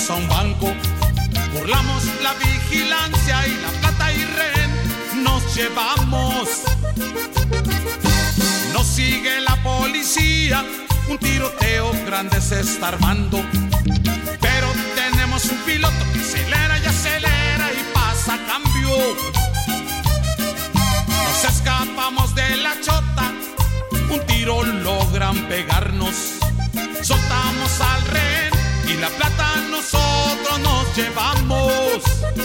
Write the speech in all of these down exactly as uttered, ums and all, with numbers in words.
fuimos a un banco, burlamos la vigilancia y la plata y rehén nos llevamos. Nos sigue la policía, un tiroteo grande se está armando, pero tenemos un piloto que acelera y acelera y pasa a cambio. Nos escapamos de la chota, un tiro logran pegarnos, soltamos al rehén y la plata nosotros nos llevamos.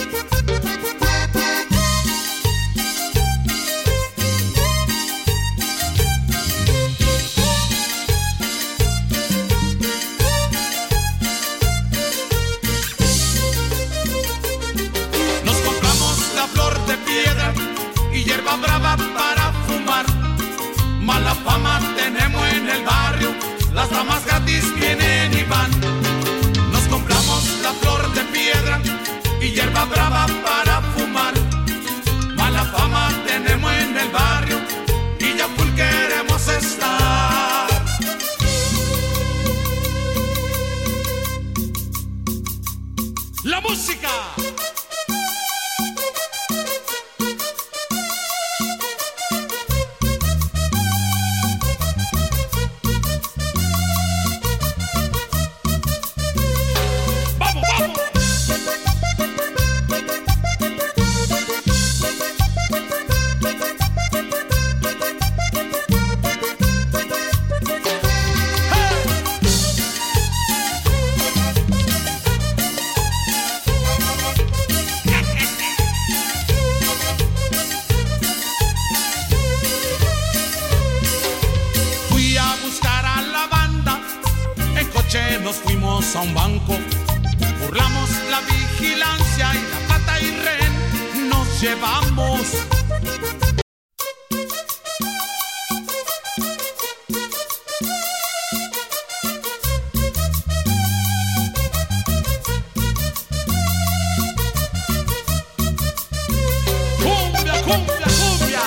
Nos compramos la flor de piedra y hierba brava para fumar. Mala fama tenemos en el barrio, las damas gratis vienen y van. Nos compramos la flor de piedra y hierba brava para fumar. Mala fama tenemos en el barrio y ya full queremos estar. La música. Nos fuimos a un banco, burlamos la vigilancia y la plata y rehén nos llevamos. Cumbia, cumbia, cumbia.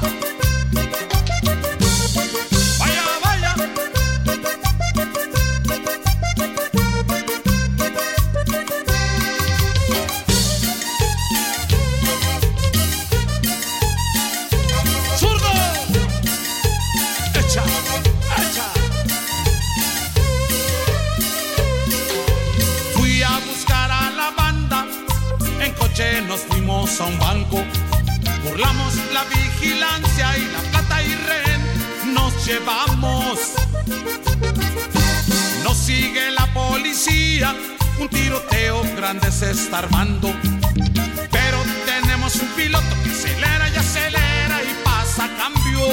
Nos fuimos a un banco, burlamos la vigilancia y la plata y rehén nos llevamos. Nos sigue la policía, un tiroteo grande se está armando, pero tenemos un piloto que acelera y acelera y pasa a cambio.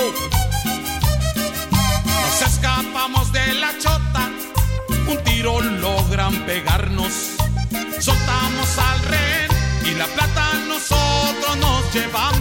Nos escapamos de la chota, un tiro logran pegarnos, soltamos al rehén y la plata nosotros nos llevamos.